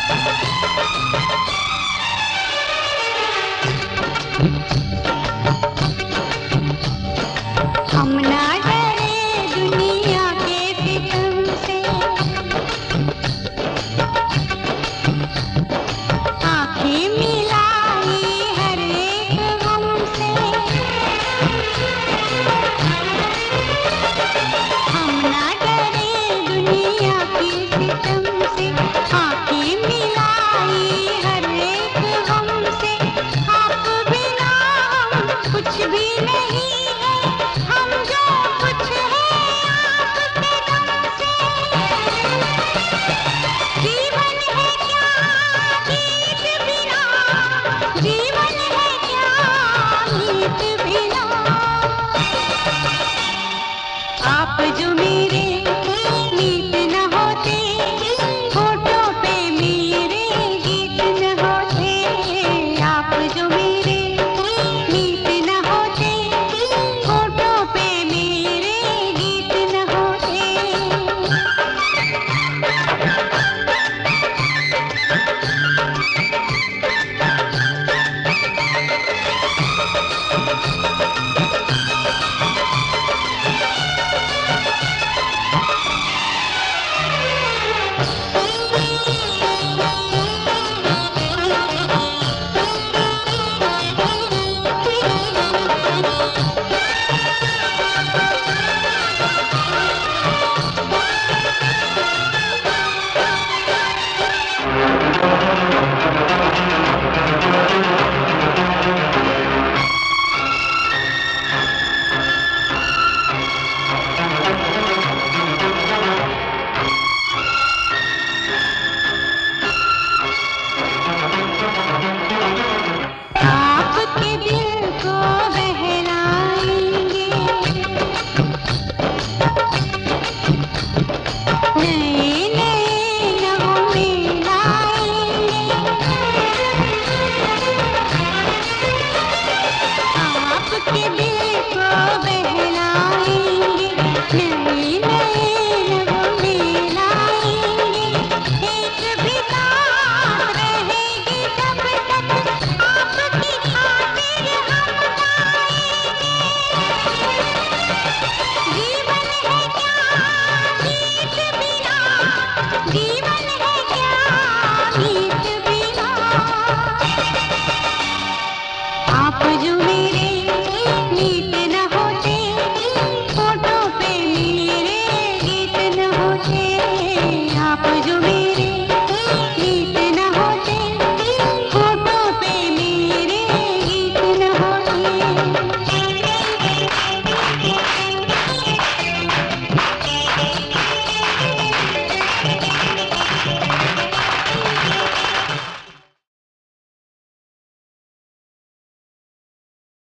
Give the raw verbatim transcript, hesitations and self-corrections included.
हम ना डरे दुनिया के सितम से, आँखें मिलाई हर एक गम से। हम ना डरे दुनिया के सितम से, आँखें मिलाई हर एक गम से। आप बिना हम कुछ भी नहीं है, हम जो कुछ है आपके दम से। जीवन है क्या गीत बिना, जीवन है क्या गीत बिना। आप जो मेरे मीत न होते, होठों पे मेरे गीत न होते। आप जो मेरे मीत न होते, होठों पे मेरे गीत न होते। आपके दिल को बहलाएंगे नए नए नगमे लाएंगे। आपके दिल को बहलाएंगे नए नए नगमे लाएंगे। एक भी बात रहेगी जब तक आपकी खातिर हम गाएंगे। जीवन है क्या गीत बिना, जीवन है क्या गीत बिना। आप जो मेरे मीत न होते, होठों पे मेरे गीत न होते। आप जो मेरे मीत न होते, होठों पे मेरे गीत न होते।